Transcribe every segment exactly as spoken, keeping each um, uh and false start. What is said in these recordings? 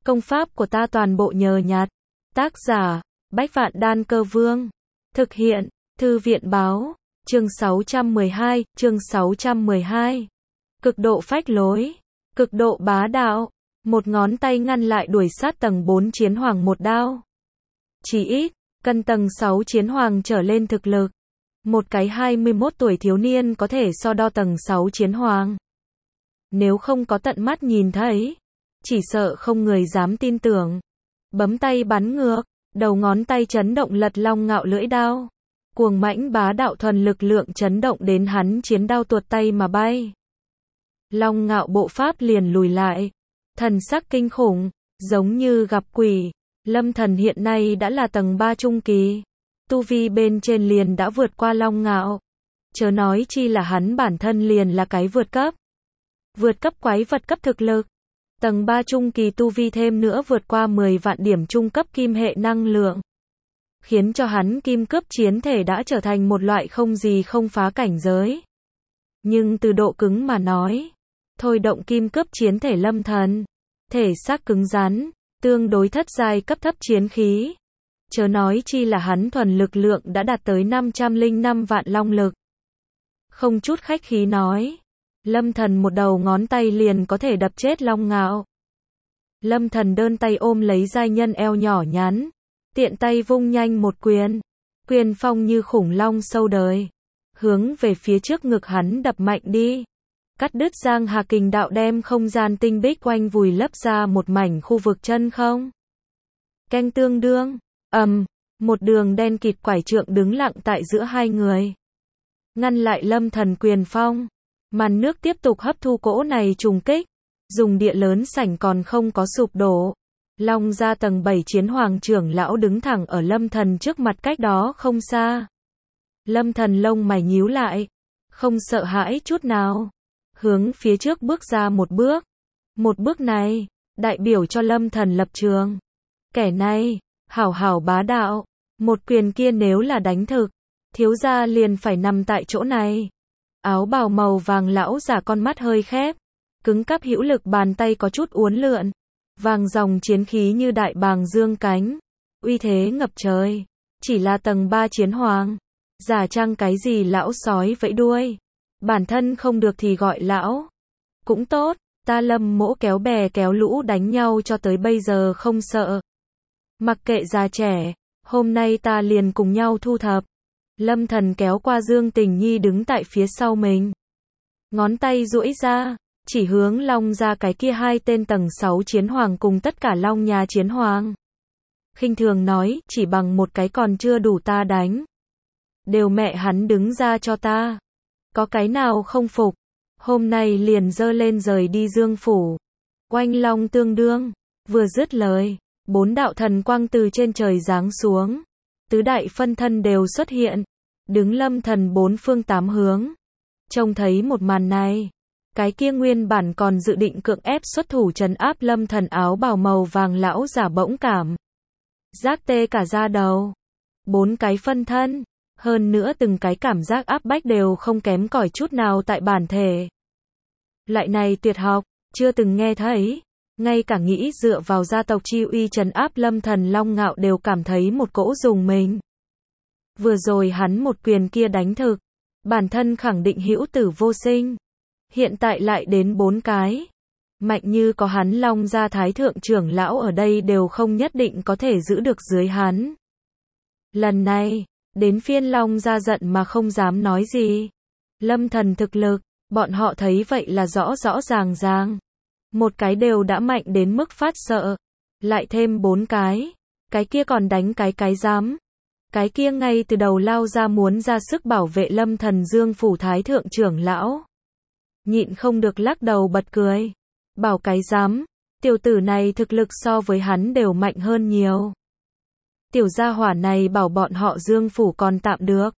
Công pháp của ta toàn bộ nhờ nhặt. Tác giả, Bách Vạn Đan Cơ Vương. Thực hiện, Thư viện Báo. Chương sáu trăm mười hai, chương sáu trăm mười hai. Cực độ phách lối, cực độ bá đạo. Một ngón tay ngăn lại đuổi sát tầng bốn chiến hoàng một đao. Chỉ ít, cần tầng sáu chiến hoàng trở lên thực lực. Một cái hai mươi mốt tuổi thiếu niên có thể so đo tầng sáu chiến hoàng. Nếu không có tận mắt nhìn thấy, chỉ sợ không người dám tin tưởng. Bấm tay bắn ngược, đầu ngón tay chấn động lật long ngạo lưỡi đao. Cuồng mãnh bá đạo thuần lực lượng chấn động đến hắn chiến đao tuột tay mà bay. Long ngạo bộ pháp liền lùi lại. Thần sắc kinh khủng, giống như gặp quỷ. Lâm Thần hiện nay đã là tầng ba trung kỳ. Tu vi bên trên liền đã vượt qua Long ngạo. Chớ nói chi là hắn bản thân liền là cái vượt cấp. Vượt cấp quái vật cấp thực lực. Tầng ba trung kỳ tu vi thêm nữa vượt qua mười vạn điểm trung cấp kim hệ năng lượng. Khiến cho hắn kim cướp chiến thể đã trở thành một loại không gì không phá cảnh giới. Nhưng từ độ cứng mà nói, thôi động kim cướp chiến thể Lâm Thần, thể xác cứng rắn, tương đối thất giai cấp thấp chiến khí. Chớ nói chi là hắn thuần lực lượng đã đạt tới năm trăm lẻ năm vạn long lực. Không chút khách khí nói, Lâm Thần một đầu ngón tay liền có thể đập chết Long ngạo. Lâm Thần đơn tay ôm lấy giai nhân eo nhỏ nhắn, tiện tay vung nhanh một quyền, quyền phong như khủng long sâu đời, hướng về phía trước ngực hắn đập mạnh đi. Cắt đứt giang hà kình đạo đem không gian tinh bích quanh vùi lấp ra một mảnh khu vực chân không. Canh tương đương, ầm, một đường đen kịt quải trượng đứng lặng tại giữa hai người. Ngăn lại Lâm Thần quyền phong. Màn nước tiếp tục hấp thu cỗ này trùng kích. Dùng địa lớn sảnh còn không có sụp đổ. Long ra tầng bảy chiến hoàng trưởng lão đứng thẳng ở Lâm Thần trước mặt cách đó không xa. Lâm Thần lông mày nhíu lại. Không sợ hãi chút nào. Hướng phía trước bước ra một bước. Một bước này, đại biểu cho Lâm Thần lập trường. Kẻ này, hảo hảo bá đạo. Một quyền kia nếu là đánh thực, thiếu gia liền phải nằm tại chỗ này. Áo bào màu vàng lão giả con mắt hơi khép. Cứng cáp hữu lực bàn tay có chút uốn lượn. Vàng dòng chiến khí như đại bàng dương cánh. Uy thế ngập trời. Chỉ là tầng ba chiến hoàng. Giả trang cái gì lão sói vẫy đuôi. Bản thân không được thì gọi lão. Cũng tốt, ta Lâm mỗ kéo bè kéo lũ đánh nhau cho tới bây giờ không sợ. Mặc kệ già trẻ, hôm nay ta liền cùng nhau thu thập. Lâm Thần kéo qua Dương Tình Nhi đứng tại phía sau mình. Ngón tay duỗi ra, chỉ hướng Long ra cái kia hai tên tầng sáu chiến hoàng cùng tất cả Long nhà chiến hoàng. Khinh thường nói, chỉ bằng một cái còn chưa đủ ta đánh. Đều mẹ hắn đứng ra cho ta. Có cái nào không phục, hôm nay liền dơ lên rời đi Dương phủ. Oanh long tương đương, vừa dứt lời, bốn đạo thần quang từ trên trời giáng xuống. Tứ đại phân thân đều xuất hiện, đứng Lâm Thần bốn phương tám hướng. Trông thấy một màn này, cái kia nguyên bản còn dự định cưỡng ép xuất thủ trấn áp Lâm Thần áo bào màu vàng lão giả bỗng cảm giác tê cả da đầu. Bốn cái phân thân, hơn nữa từng cái cảm giác áp bách đều không kém cỏi chút nào tại bản thể. Loại này tuyệt học, chưa từng nghe thấy. Ngay cả nghĩ dựa vào gia tộc chi uy trấn áp Lâm Thần Long ngạo đều cảm thấy một cỗ rùng mình. Vừa rồi hắn một quyền kia đánh thực, bản thân khẳng định hữu tử vô sinh. Hiện tại lại đến bốn cái. Mạnh như có hắn Long gia thái thượng trưởng lão ở đây đều không nhất định có thể giữ được dưới hắn. Lần này, đến phiên Long gia giận mà không dám nói gì. Lâm Thần thực lực, bọn họ thấy vậy là rõ rõ ràng ràng. Một cái đều đã mạnh đến mức phát sợ. Lại thêm bốn cái. Cái kia còn đánh cái cái dám. Cái kia ngay từ đầu lao ra muốn ra sức bảo vệ Lâm Thần Dương phủ thái thượng trưởng lão. Nhịn không được lắc đầu bật cười. Bảo cái dám. Tiểu tử này thực lực so với hắn đều mạnh hơn nhiều. Tiểu gia hỏa này bảo bọn họ Dương phủ còn tạm được.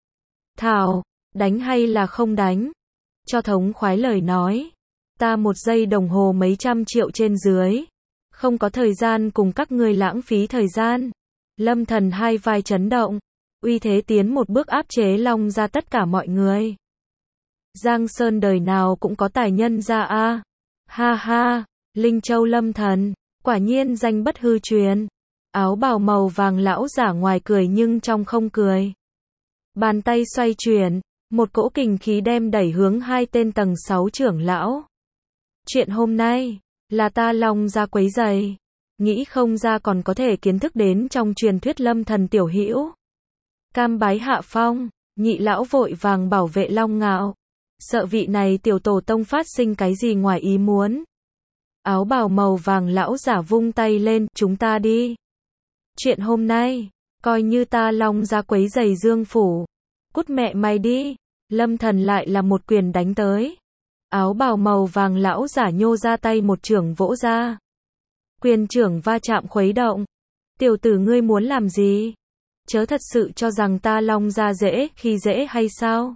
Thảo, đánh hay là không đánh? Cho thống khoái lời nói. Ta một giây đồng hồ mấy trăm triệu trên dưới. Không có thời gian cùng các ngươi lãng phí thời gian. Lâm Thần hai vai chấn động. Uy thế tiến một bước áp chế Long ra tất cả mọi người. Giang Sơn đời nào cũng có tài nhân ra a. Ha ha, Linh Châu Lâm Thần, Quả nhiên danh bất hư truyền. Áo bào màu vàng lão giả ngoài cười nhưng trong không cười. Bàn tay xoay chuyển, một cỗ kình khí đem đẩy hướng hai tên tầng sáu trưởng lão. Chuyện hôm nay, là ta Long gia quấy rầy. Nghĩ không ra còn có thể kiến thức đến trong truyền thuyết Lâm thần tiểu hữu. Cam bái hạ phong, nhị lão vội vàng bảo vệ Long Ngạo. Sợ vị này tiểu tổ tông phát sinh cái gì ngoài ý muốn. Áo bào màu vàng lão giả vung tay lên, chúng ta đi. Chuyện hôm nay, coi như ta Long gia quấy rầy Dương phủ. Cút mẹ mày đi. Lâm thần lại là một quyền đánh tới. Áo bào màu vàng lão giả nhô ra tay một chưởng vỗ ra. Quyền chưởng va chạm khuấy động. Tiểu tử ngươi muốn làm gì? Chớ thật sự cho rằng ta Long gia dễ khi dễ hay sao?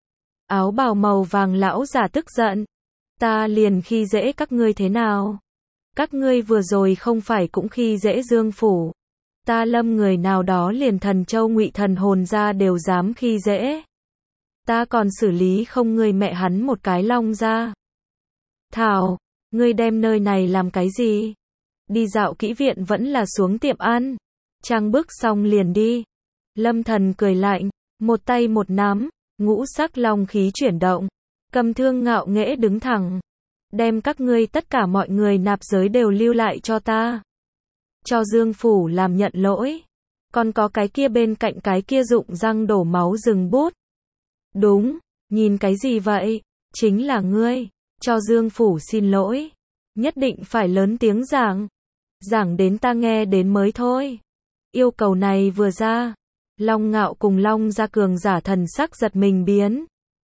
Áo bào màu vàng lão giả tức giận. Ta liền khi dễ các ngươi thế nào? Các ngươi vừa rồi không phải cũng khi dễ Dương phủ. Ta Lâm người nào đó liền Thần Châu Ngụy thần hồn ra đều dám khi dễ. Ta còn xử lý không ngươi mẹ hắn một cái Long gia. Thảo, ngươi đem nơi này làm cái gì? Đi dạo kỹ viện vẫn là xuống tiệm ăn. Trang bước xong liền đi. Lâm thần cười lạnh, một tay một nắm, ngũ sắc long khí chuyển động. Cầm thương ngạo nghễ đứng thẳng. Đem các ngươi tất cả mọi người nạp giới đều lưu lại cho ta. Cho Dương phủ làm nhận lỗi. Còn có cái kia bên cạnh cái kia dụng răng đổ máu dừng bút. Đúng, nhìn cái gì vậy? Chính là ngươi. Cho Dương phủ xin lỗi. Nhất định phải lớn tiếng giảng. Giảng đến ta nghe đến mới thôi. Yêu cầu này vừa ra. Long Ngạo cùng Long gia cường giả thần sắc giật mình biến.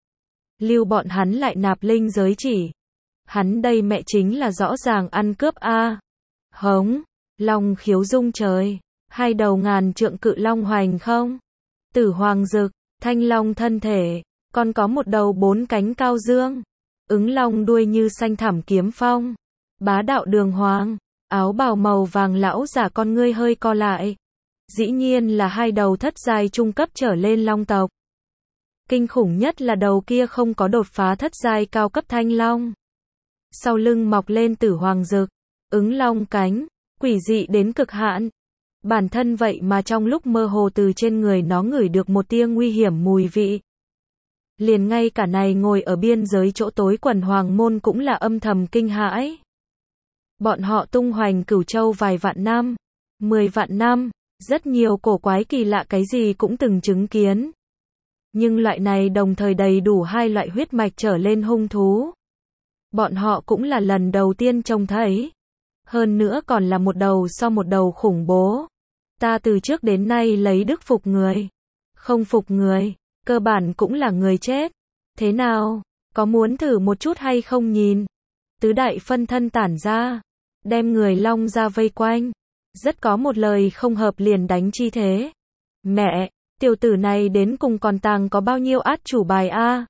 Lưu bọn hắn lại nạp linh giới chỉ. Hắn đây mẹ chính là rõ ràng ăn cướp a. À. Hống, Long khiếu rung trời. Hai đầu ngàn trượng cự long hoành không. Tử hoàng dực, thanh long thân thể. Còn có một đầu bốn cánh cao dương. Ứng long đuôi như xanh thẳm kiếm phong. Bá đạo đường hoàng. Áo bào màu vàng lão giả con ngươi hơi co lại. Dĩ nhiên là hai đầu thất giai trung cấp trở lên long tộc. Kinh khủng nhất là đầu kia không có đột phá thất giai cao cấp thanh long. Sau lưng mọc lên tử hoàng dực, ứng long cánh, quỷ dị đến cực hạn. Bản thân vậy mà trong lúc mơ hồ từ trên người nó ngửi được một tia nguy hiểm mùi vị. Liền ngay cả này ngồi ở biên giới chỗ tối quần hoàng môn cũng là âm thầm kinh hãi. Bọn họ tung hoành Cửu Châu vài vạn năm, mười vạn năm, rất nhiều cổ quái kỳ lạ cái gì cũng từng chứng kiến. Nhưng loại này đồng thời đầy đủ hai loại huyết mạch trở lên hung thú. Bọn họ cũng là lần đầu tiên trông thấy. Hơn nữa còn là một đầu so một đầu khủng bố. Ta từ trước đến nay lấy đức phục người. Không phục người, cơ bản cũng là người chết. Thế nào, có muốn thử một chút hay không nhìn? Tứ đại phân thân tản ra. Đem người Long ra vây quanh. Rất có một lời không hợp liền đánh chi thế. Mẹ, tiểu tử này đến cùng còn tàng có bao nhiêu át chủ bài a? À?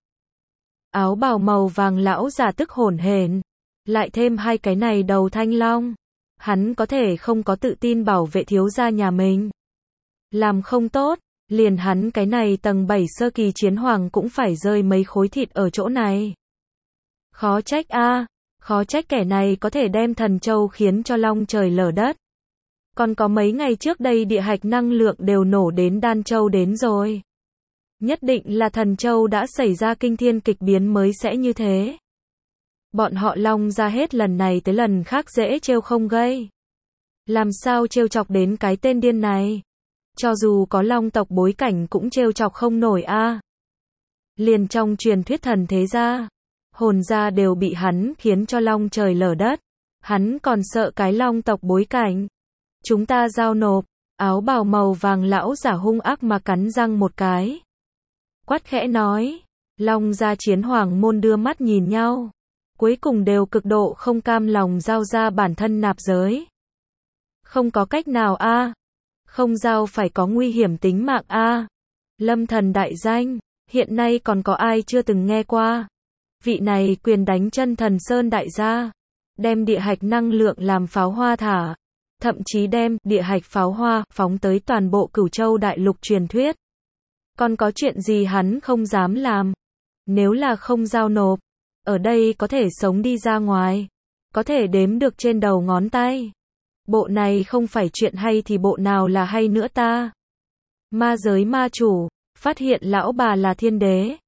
Áo bào màu vàng lão giả tức hổn hển. Lại thêm hai cái này đầu thanh long. Hắn có thể không có tự tin bảo vệ thiếu gia nhà mình. Làm không tốt, liền hắn cái này tầng bảy sơ kỳ chiến hoàng cũng phải rơi mấy khối thịt ở chỗ này. Khó trách a, à, khó trách kẻ này có thể đem Thần Châu khiến cho long trời lở đất. Còn có mấy ngày trước đây địa hạch năng lượng đều nổ đến Đan Châu đến rồi. Nhất định là Thần Châu đã xảy ra kinh thiên kịch biến mới sẽ như thế. Bọn họ Long ra hết lần này tới lần khác dễ trêu không gây. Làm sao trêu chọc đến cái tên điên này? Cho dù có long tộc bối cảnh cũng trêu chọc không nổi a. À. Liền trong truyền thuyết thần thế gia, hồn gia đều bị hắn khiến cho long trời lở đất. Hắn còn sợ cái long tộc bối cảnh. Chúng ta giao nộp. Áo bào màu vàng lão giả hung ác mà cắn răng một cái. Quát khẽ nói. Long gia chiến hoàng môn đưa mắt nhìn nhau. Cuối cùng đều cực độ không cam lòng giao ra bản thân nạp giới. Không có cách nào a. À. Không giao phải có nguy hiểm tính mạng a. À. Lâm thần đại danh, hiện nay còn có ai chưa từng nghe qua. Vị này quyền đánh chân thần sơn đại gia. Đem địa hạch năng lượng làm pháo hoa thả. Thậm chí đem địa hạch pháo hoa phóng tới toàn bộ Cửu Châu đại lục truyền thuyết. Còn có chuyện gì hắn không dám làm? Nếu là không giao nộp, ở đây có thể sống đi ra ngoài, có thể đếm được trên đầu ngón tay. Bộ này không phải chuyện hay thì bộ nào là hay nữa ta? Ma giới ma chủ, phát hiện lão bà là thiên đế.